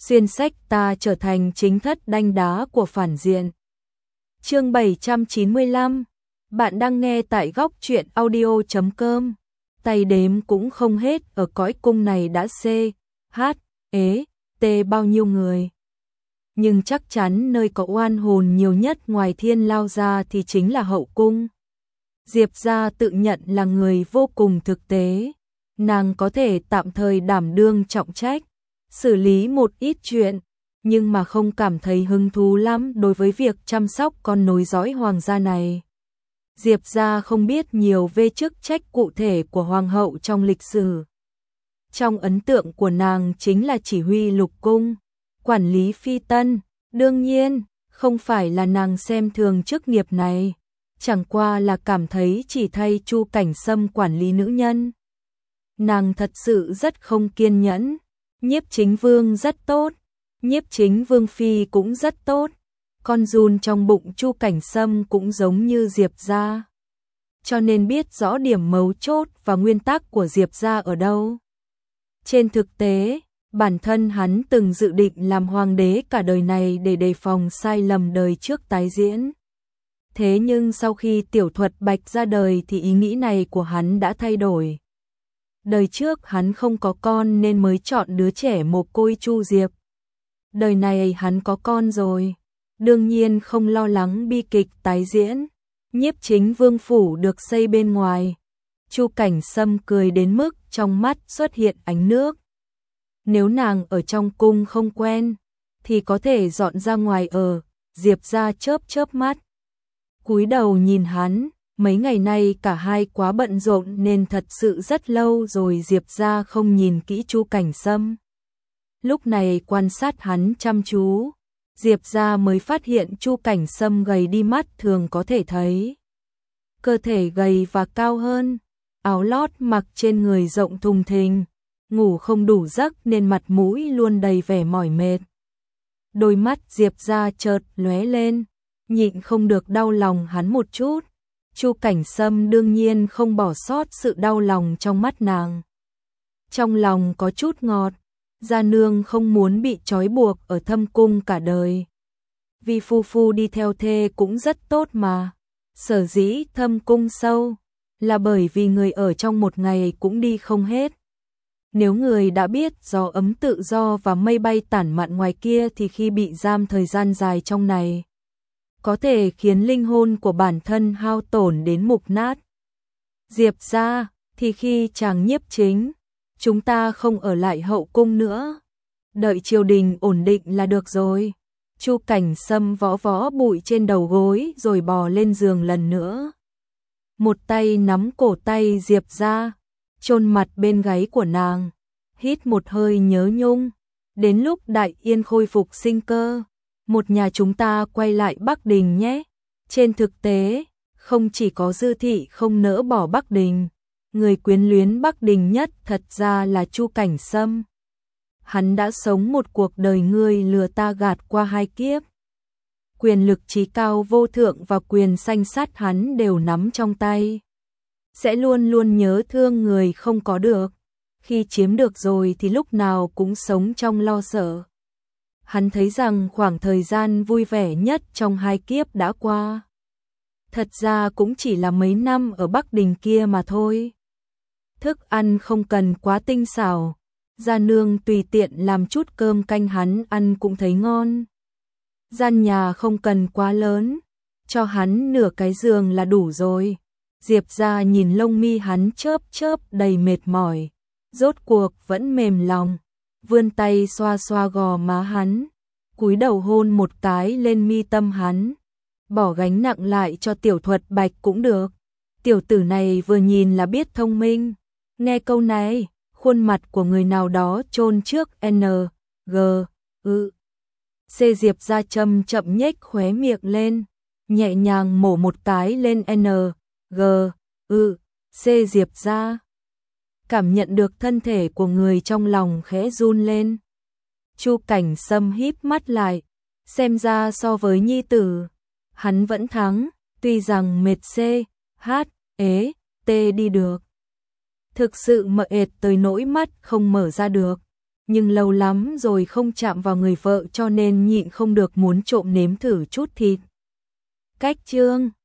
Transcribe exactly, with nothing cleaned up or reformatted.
xuyên sách ta trở thành chính thất đanh đá của phản diện. Chương bảy trăm chín mươi lăm. Bạn đang nghe tại góc truyện audio chấm com. Tay đếm cũng không hết, ở cõi cung này đã c, h, ế, t bao nhiêu người. Nhưng chắc chắn nơi có oan hồn nhiều nhất ngoài Thiên Lao gia thì chính là hậu cung. Diệp gia tự nhận là người vô cùng thực tế, nàng có thể tạm thời đảm đương trọng trách, xử lý một ít chuyện, nhưng mà không cảm thấy hứng thú lắm đối với việc chăm sóc con nối dõi hoàng gia này. Diệp gia không biết nhiều về chức trách cụ thể của hoàng hậu trong lịch sử. Trong ấn tượng của nàng chính là chỉ huy lục cung, quản lý phi tân, đương nhiên, không phải là nàng xem thường chức nghiệp này, chẳng qua là cảm thấy chỉ thay Chu Cảnh Sâm quản lý nữ nhân. Nàng thật sự rất không kiên nhẫn. Nhiếp Chính Vương rất tốt, Nhiếp Chính Vương phi cũng rất tốt, con giun trong bụng Chu Cảnh Sâm cũng giống như Diệp gia, cho nên biết rõ điểm mấu chốt và nguyên tắc của Diệp gia ở đâu. Trên thực tế, bản thân hắn từng dự định làm hoàng đế cả đời này để đề phòng sai lầm đời trước tái diễn. Thế nhưng sau khi tiểu thuật Bạch ra đời thì ý nghĩ này của hắn đã thay đổi. Đời trước hắn không có con nên mới chọn đứa trẻ mồ côi Chu Diệp. Đời này hắn có con rồi, đương nhiên không lo lắng bi kịch tái diễn. Nhiếp Chính Vương phủ được xây bên ngoài. Chu Cảnh Sâm cười đến mức trong mắt xuất hiện ánh nước. Nếu nàng ở trong cung không quen thì có thể dọn ra ngoài ở. Diệp gia chớp chớp mắt, cúi đầu nhìn hắn. Mấy ngày nay cả hai quá bận rộn nên thật sự rất lâu rồi Diệp gia không nhìn kỹ Chu Cảnh Sâm. Lúc này quan sát hắn chăm chú, Diệp gia mới phát hiện Chu Cảnh Sâm gầy đi mắt thường có thể thấy. Cơ thể gầy và cao hơn, áo lót mặc trên người rộng thùng thình, ngủ không đủ giấc nên mặt mũi luôn đầy vẻ mỏi mệt. Đôi mắt Diệp gia chợt lóe lên, nhịn không được đau lòng hắn một chút. Chu Cảnh Sâm đương nhiên không bỏ sót sự đau lòng trong mắt nàng. Trong lòng có chút ngọt, gia nương không muốn bị trói buộc ở thâm cung cả đời. Vì phu phu đi theo thê cũng rất tốt mà. Sở dĩ thâm cung sâu là bởi vì người ở trong một ngày cũng đi không hết. Nếu người đã biết gió ấm tự do và mây bay tản mạn ngoài kia thì khi bị giam thời gian dài trong này, có thể khiến linh hồn của bản thân hao tổn đến mục nát. Diệp gia thì khi chàng nhiếp chính, chúng ta không ở lại hậu cung nữa, đợi triều đình ổn định là được rồi. Chu Cảnh Sâm võ võ bụi trên đầu gối rồi bò lên giường lần nữa. Một tay nắm cổ tay Diệp gia, chôn mặt bên gáy của nàng, hít một hơi nhớ nhung. Đến lúc Đại Yên khôi phục sinh cơ, một nhà chúng ta quay lại Bắc Đình nhé. Trên thực tế, không chỉ có Dư thị không nỡ bỏ Bắc Đình, người quyến luyến Bắc Đình nhất thật ra là Chu Cảnh Sâm. Hắn đã sống một cuộc đời ngươi lừa ta gạt qua hai kiếp. Quyền lực trí cao vô thượng và quyền sanh sát hắn đều nắm trong tay. Sẽ luôn luôn nhớ thương người không có được. Khi chiếm được rồi thì lúc nào cũng sống trong lo sợ. Hắn thấy rằng khoảng thời gian vui vẻ nhất trong hai kiếp đã qua. Thật ra cũng chỉ là mấy năm ở Bắc Đình kia mà thôi. Thức ăn không cần quá tinh xảo, gia nương tùy tiện làm chút cơm canh hắn ăn cũng thấy ngon. Gian nhà không cần quá lớn, cho hắn nửa cái giường là đủ rồi. Diệp gia nhìn lông mi hắn chớp chớp đầy mệt mỏi, rốt cuộc vẫn mềm lòng, vươn tay xoa xoa gò má hắn, cúi đầu hôn một cái lên mi tâm hắn. Bỏ gánh nặng lại cho tiểu thuật Bạch cũng được. Tiểu tử này vừa nhìn là biết thông minh. Nghe câu này, khuôn mặt của người nào đó chôn trước N, G, ư. C Diệp gia chậm chậm nhếch khóe miệng lên, nhẹ nhàng mổ một cái lên N, G, ư, C Diệp gia. Cảm nhận được thân thể của người trong lòng khẽ run lên. Chu Cảnh Sâm híp mắt lại, xem ra so với nhi tử, hắn vẫn thắng, tuy rằng mệt C, H, ế, T đi được. Thực sự mệt tới nỗi mắt không mở ra được. nhưng lâu lắm rồi không chạm vào người vợ cho nên nhịn không được muốn trộm nếm thử chút thịt. Cách chương